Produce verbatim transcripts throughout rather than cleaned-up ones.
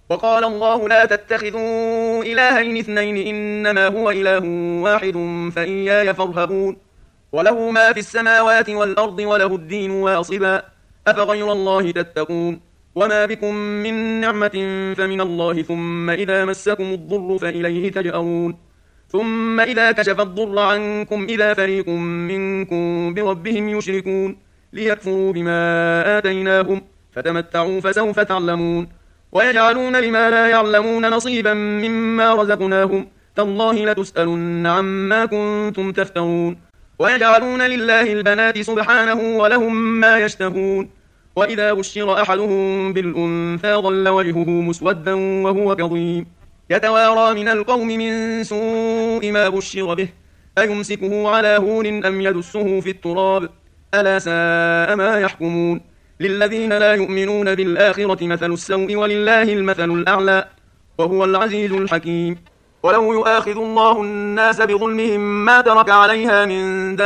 وقال الله لا تتخذوا إلهين اثنين إنما هو إله واحد فإياي فارهبون وله ما في السماوات والأرض وله الدين واصبا أفغير الله تتقون وما بكم من نعمة فمن الله ثم إذا مسكم الضر فإليه تجأرون ثم إذا كشف الضر عنكم إذا فريق منكم بربهم يشركون ليكفروا بما آتيناهم فتمتعوا فسوف تعلمون ويجعلون لما لا يعلمون نصيبا مما رزقناهم تالله لتسألن عما كنتم تفترون ويجعلون لله البنات سبحانه ولهم ما يشتهون وإذا بشر أحدهم بالأنثى ظل وجهه مسودا وهو كظيم يتوارى من القوم من سوء ما بشر به أيمسكه على هون أم يدسه في التراب ألا ساء ما يحكمون للذين لا يؤمنون بالآخرة مثل السوء ولله المثل الأعلى وهو العزيز الحكيم ولو يؤاخذ الله الناس بظلمهم ما ترك عليها من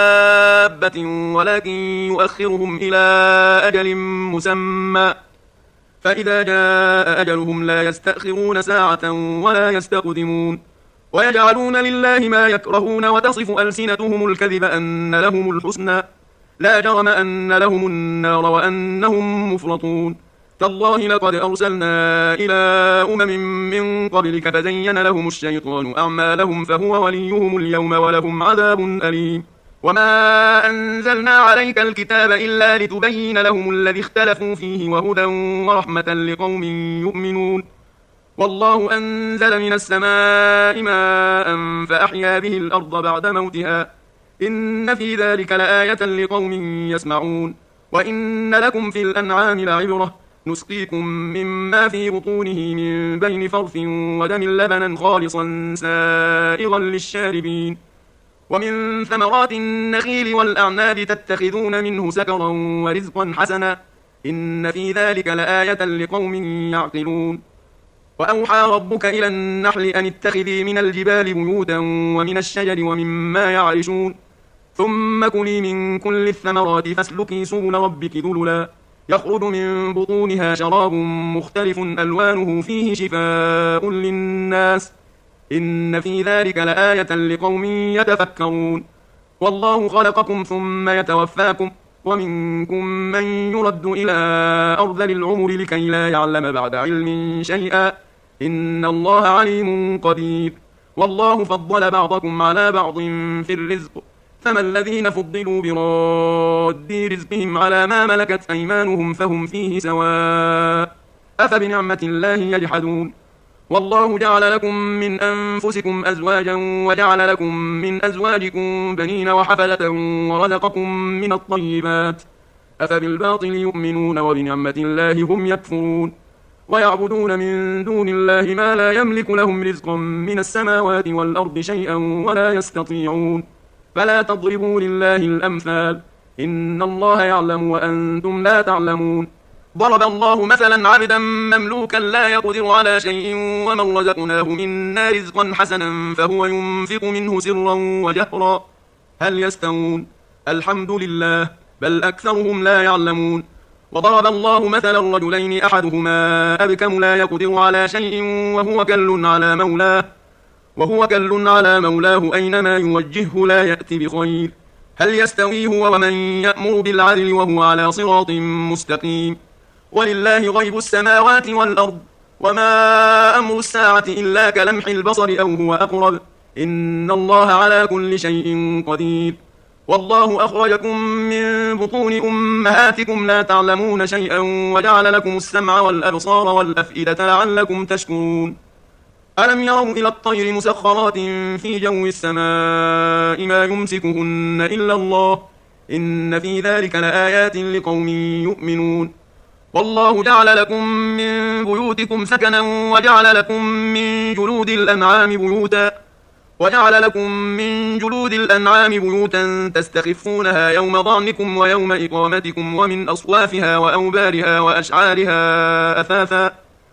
دابة ولكن يؤخرهم إلى أجل مسمى فإذا جاء أجلهم لا يستأخرون ساعة ولا يستقدمون ويجعلون لله ما يكرهون وتصف ألسنتهم الكذب أن لهم الحسنى لا جرم أن لهم النار وأنهم مفرطون تالله لقد أرسلنا إلى أمم من قبلك فزين لهم الشيطان أعمالهم فهو وليهم اليوم ولهم عذاب أليم وما أنزلنا عليك الكتاب إلا لتبين لهم الذي اختلفوا فيه وهدى ورحمة لقوم يؤمنون والله أنزل من السماء ماء فأحيا به الأرض بعد موتها إن في ذلك لآية لقوم يسمعون وإن لكم في الأنعام لعبرة نسقيكم مما في بطونه من بين فرث ودم لبنا خالصا سائغا للشاربين ومن ثمرات النخيل والأعناب تتخذون منه سكرا ورزقا حسنا إن في ذلك لآية لقوم يعقلون وأوحى ربك إلى النحل أن اتخذي من الجبال بيوتا ومن الشجر ومما يعرشون ثم كلي من كل الثمرات فاسلكي سبل ربك ذللا يخرج من بطونها شراب مختلف ألوانه فيه شفاء للناس إن في ذلك لآية لقوم يتفكرون والله خلقكم ثم يتوفاكم ومنكم من يرد إلى أرذل العمر لكي لا يعلم بعد علم شيئا إن الله عليم قدير والله فضل بعضكم على بعض في الرزق فما الذين فضلوا براد رزقهم على ما ملكت أيمانهم فهم فيه سواء أفبنعمة الله يجحدون والله جعل لكم من أنفسكم أزواجا وجعل لكم من أزواجكم بنين وحفلة ورزقكم من الطيبات أفبالباطل يؤمنون وبنعمة الله هم يكفرون ويعبدون من دون الله ما لا يملك لهم رزقا من السماوات والأرض شيئا ولا يستطيعون فلا تضربوا لله الأمثال إن الله يعلم وأنتم لا تعلمون ضرب الله مثلا عبدا مملوكا لا يقدر على شيء ومن رزقناه منا رزقا حسنا فهو ينفق منه سرا وجهرا هل يستوون الحمد لله بل أكثرهم لا يعلمون وضرب الله مثلا رجلين أحدهما أبكم لا يقدر على شيء وهو كل على مولاه وهو كل على مولاه أينما يوجهه لا يأتي بخير هل يستوي هو ومن يأمر بالعدل وهو على صراط مستقيم ولله غيب السماوات والأرض وما أمر الساعة إلا كلمح البصر أو هو أقرب إن الله على كل شيء قدير والله أخرجكم من بطون أمهاتكم لا تعلمون شيئا وجعل لكم السمع والأبصار والأفئدة لعلكم تشكرون ألم يروا إلى الطير مسخرات في جو السماء ما يمسكهن إلا الله إن في ذلك لآيات لقوم يؤمنون والله جعل لكم من بيوتكم سكنا وجعل لكم من جلود الأنعام بيوتا وجعل لكم من جلود الأنعام بيوتا تستخفونها يوم ضعنكم ويوم إقامتكم ومن أصوافها وأوبارها وأشعارها أثاثا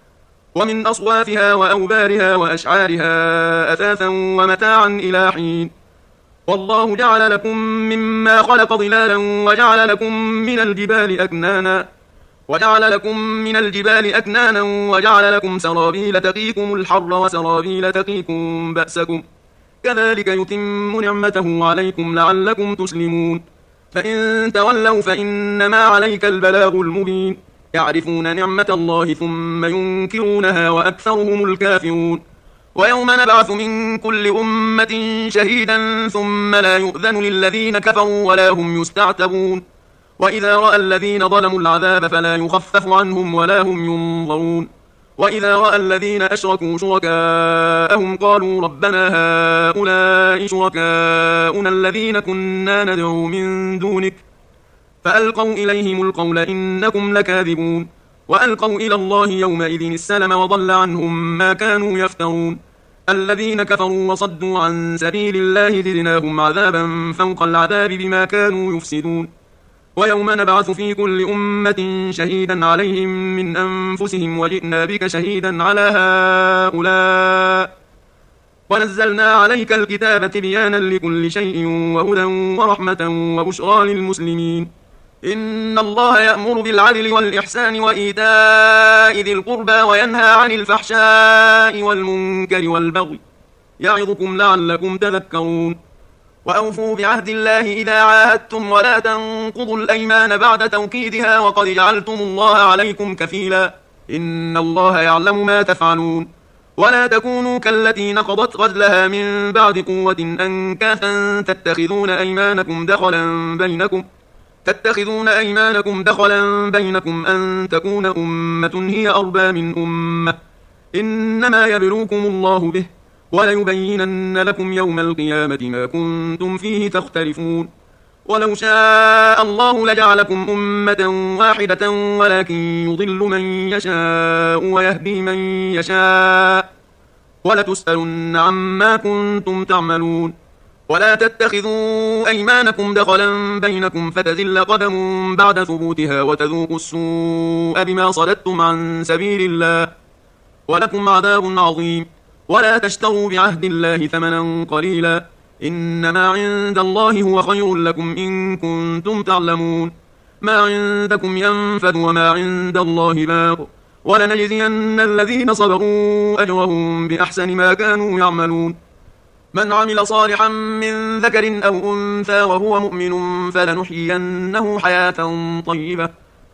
ومن أصوافها وأوبارها وأشعارها أثاثا ومتاعا إلى حين والله جعل لكم مما خلق ظلالا وجعل لكم من الجبال أكنانا وجعل لكم من الجبال أكنانا وجعل لكم سرابيل تقيكم الحر وسرابيل تقيكم بأسكم كذلك يتم نعمته عليكم لعلكم تسلمون فإن تولوا فإنما عليك البلاغ المبين يعرفون نعمة الله ثم ينكرونها وأكثرهم الكافرون ويوم نبعث من كل أمة شهيدا ثم لا يؤذن للذين كفروا ولا هم يستعتبون وإذا رأى الذين ظلموا العذاب فلا يخفف عنهم ولا هم ينظرون وإذا رأى الذين أشركوا شركاءهم قالوا ربنا هؤلاء شركاؤنا الذين كنا ندعو من دونك فألقوا إليهم القول إنكم لكاذبون وألقوا إلى الله يومئذ السلم وضل عنهم ما كانوا يفترون الذين كفروا وصدوا عن سبيل الله زدناهم عذابا فوق العذاب بما كانوا يفسدون ويوم نبعث في كل أمة شهيدا عليهم من أنفسهم وجئنا بك شهيدا على هؤلاء ونزلنا عليك الكتاب تبيانا لكل شيء وهدى ورحمة وبشرى للمسلمين إن الله يأمر بالعدل والإحسان وإيتاء ذي القربى وينهى عن الفحشاء والمنكر والبغي يعظكم لعلكم تذكرون وأوفوا بعهد الله إذا عاهدتم ولا تنقضوا الأيمان بعد توكيدها وقد جعلتم الله عليكم كفيلا إن الله يعلم ما تفعلون ولا تكونوا كالتي نقضت غزلها من بعد قوة أنكاثا تتخذون أيمانكم دخلا بينكم تتخذون أيمانكم دخلا بينكم أن تكون أمة هي أربى من أمة إنما يبلوكم الله به وليبينن لكم يوم القيامة ما كنتم فيه تختلفون ولو شاء الله لجعلكم أمة واحدة ولكن يضل من يشاء ويهدي من يشاء ولتسألن عما كنتم تعملون ولا تتخذوا أيمانكم دخلا بينكم فتزل قدم بعد ثبوتها وتذوقوا السوء بما صددتم عن سبيل الله ولكم عذاب عظيم ولا تشتروا بعهد الله ثمنا قليلا إنما عند الله هو خير لكم إن كنتم تعلمون ما عندكم ينفد وما عند الله باق ولنجزين الذين صبروا أجرهم بأحسن ما كانوا يعملون من عمل صالحا من ذكر أو أنثى وهو مؤمن فلنحيينه حياة طيبة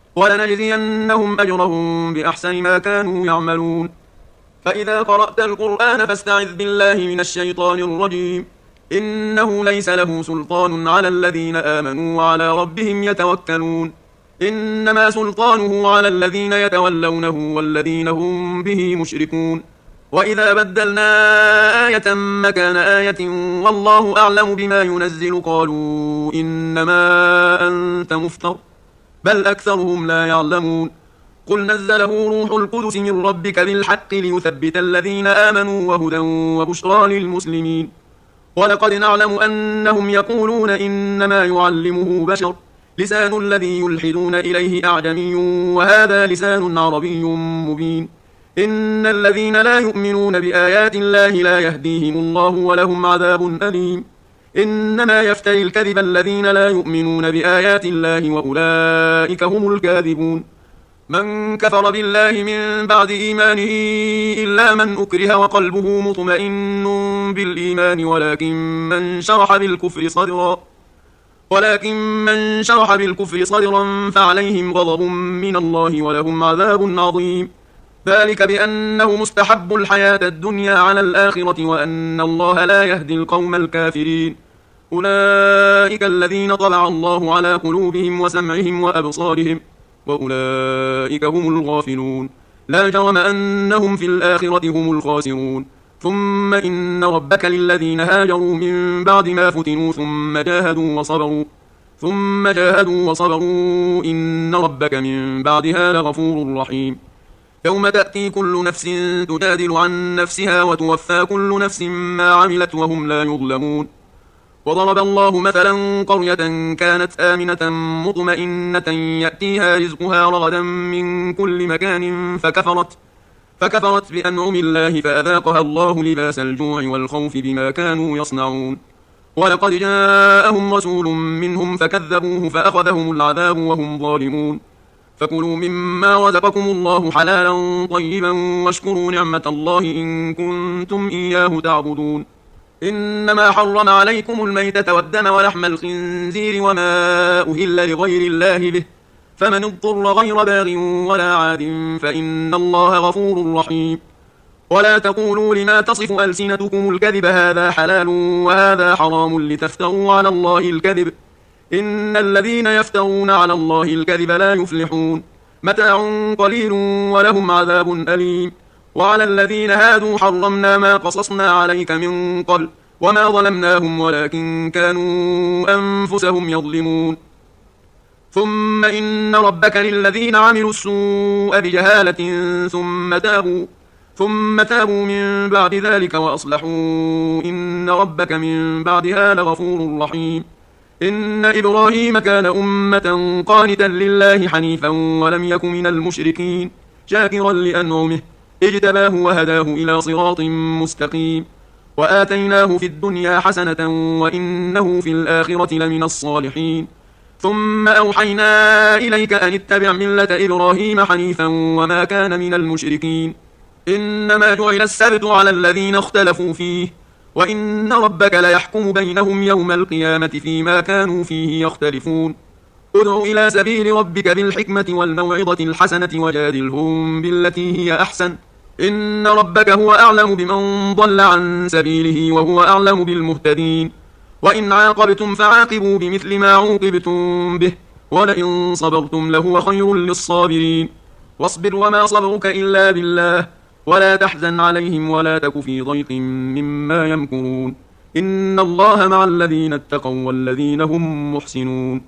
ولنجزينهم أجرهم بأحسن ما كانوا يعملون فإذا قرأت القرآن فاستعذ بالله من الشيطان الرجيم إنه ليس له سلطان على الذين آمنوا وعلى ربهم يتوكلون إنما سلطانه على الذين يتولونه والذين هم به مشركون وإذا بدلنا آية مكان آية والله أعلم بما ينزل قالوا إنما أنت مفتر بل أكثرهم لا يعلمون قل نزله روح القدس من ربك بالحق ليثبت الذين آمنوا وهدى وبشرى للمسلمين ولقد نعلم أنهم يقولون إنما يعلمه بشر لسان الذي يلحدون إليه أعجمي وهذا لسان عربي مبين إن الذين لا يؤمنون بآيات الله لا يهديهم الله ولهم عذاب أليم إنما يفتري الكذب الذين لا يؤمنون بآيات الله وأولئك هم الكاذبون من كفر بالله من بعد إيمانه إلا من أكره وقلبه مطمئن بالإيمان ولكن من شرح بالكفر صدرا ولكن من شرح بالكفر صدرا فعليهم غضب من الله ولهم عذاب عظيم ذلك بأنه مستحب الحياة الدنيا على الآخرة وأن الله لا يهدي القوم الكافرين أولئك الذين طبع الله على قلوبهم وسمعهم وأبصارهم وأولئك هم الغافلون لا جرم أنهم في الآخرة هم الخاسرون ثم إن ربك للذين هاجروا من بعد ما فتنوا ثم جاهدوا وصبروا ثم جاهدوا وصبروا إن ربك من بعدها لغفور رحيم يوم تأتي كل نفس تجادل عن نفسها وتوفى كل نفس ما عملت وهم لا يظلمون وضرب الله مثلا قرية كانت آمنة مطمئنة يأتيها رزقها رغدا من كل مكان فكفرت فكفرت بأنعم الله فأذاقها الله لباس الجوع والخوف بما كانوا يصنعون ولقد جاءهم رسول منهم فكذبوه فأخذهم العذاب وهم ظالمون فكلوا مما رزقكم الله حلالا طيبا واشكروا نعمة الله إن كنتم إياه تعبدون. إنما حرم عليكم الميتة والدم ولحم الخنزير وما أهل لغير الله به، فمن اضطر غير باغ ولا عاد فإن الله غفور رحيم. ولا تقولوا لما تصف ألسنتكم الكذب هذا حلال وهذا حرام لتفتروا على الله الكذب، إن الذين يفترون على الله الكذب لا يفلحون. متاع قليل ولهم عذاب أليم. وعلى الذين هادوا حرمنا ما قصصنا عليك من قبل وما ظلمناهم ولكن كانوا أنفسهم يظلمون. ثم إن ربك للذين عملوا السوء بجهالة ثم تابوا ثم تابوا من بعد ذلك وأصلحوا إن ربك من بعدها لغفور رحيم. إن إبراهيم كان أمة قانتا لله حنيفا ولم يك من المشركين شاكرا لأنعمه اجتباه وهداه إلى صراط مستقيم. وآتيناه في الدنيا حسنة وإنه في الآخرة لمن الصالحين. ثم أوحينا إليك أن اتبع ملة إبراهيم حنيفا وما كان من المشركين. إنما جعل السبت على الذين اختلفوا فيه وإن ربك ليحكم بينهم يوم القيامة فيما كانوا فيه يختلفون. ادع إلى سبيل ربك بالحكمة والموعظة الحسنة وجادلهم بالتي هي أحسن، إن ربك هو أعلم بمن ضل عن سبيله وهو أعلم بالمهتدين. وإن عاقبتم فعاقبوا بمثل ما عوقبتم به ولئن صبرتم لهو خير للصابرين. واصبر وما صبرك إلا بالله ولا تحزن عليهم ولا تك في ضيق مما يمكرون، إن الله مع الذين اتقوا والذين هم محسنون.